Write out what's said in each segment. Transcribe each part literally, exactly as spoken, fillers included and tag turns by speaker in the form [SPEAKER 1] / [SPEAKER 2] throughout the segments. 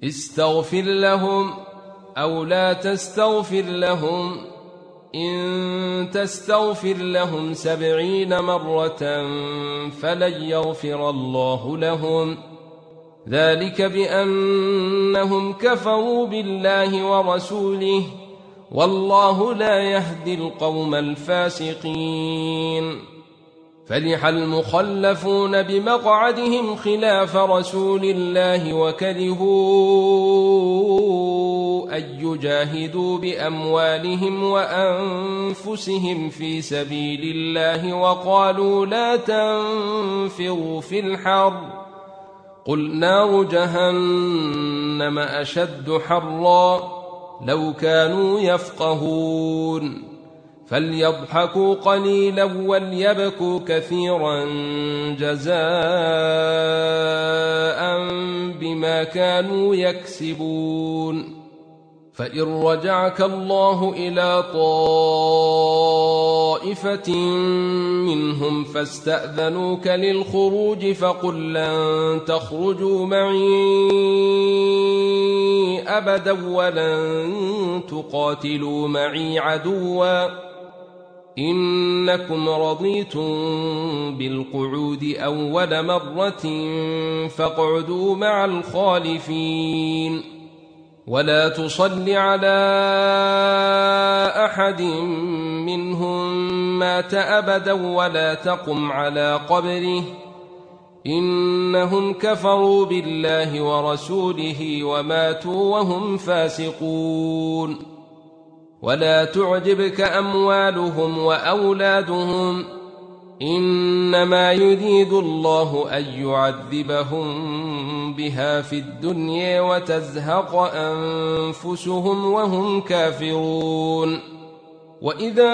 [SPEAKER 1] استغفر لهم أو لا تستغفر لهم إن تستغفر لهم سبعين مرة فلن يغفر الله لهم ذلك بأنهم كفروا بالله ورسوله والله لا يهدي القوم الفاسقين. فرح المخلفون بمقعدهم خلاف رسول الله وكرهوا أن يجاهدوا بأموالهم وأنفسهم في سبيل الله وقالوا لا تنفروا في الحر قل نار جهنم أشد حرا لو كانوا يفقهون فليضحكوا قليلا وليبكوا كثيرا جزاء بما كانوا يكسبون. فإن رجعك الله إلى طائفة منهم فاستأذنوك للخروج فقل لن تخرجوا معي أبدا ولن تقاتلوا معي عدوا إنكم رضيتم بالقعود أول مرة فاقعدوا مع الخالفين ولا تصل على أحد منهم مات أبدا ولا تقم على قبره إنهم كفروا بالله ورسوله وماتوا وهم فاسقون. ولا تعجبك أموالهم وأولادهم إنما يريد الله أن يعذبهم بها في الدنيا وتزهق أنفسهم وهم كافرون. وإذا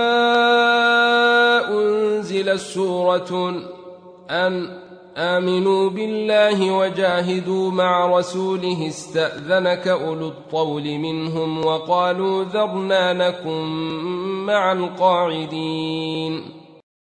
[SPEAKER 1] أنزلت سورة أن آمنوا بالله وجاهدوا مع رسوله استأذنك أولو الطول منهم وقالوا ذرنا نكن مع القاعدين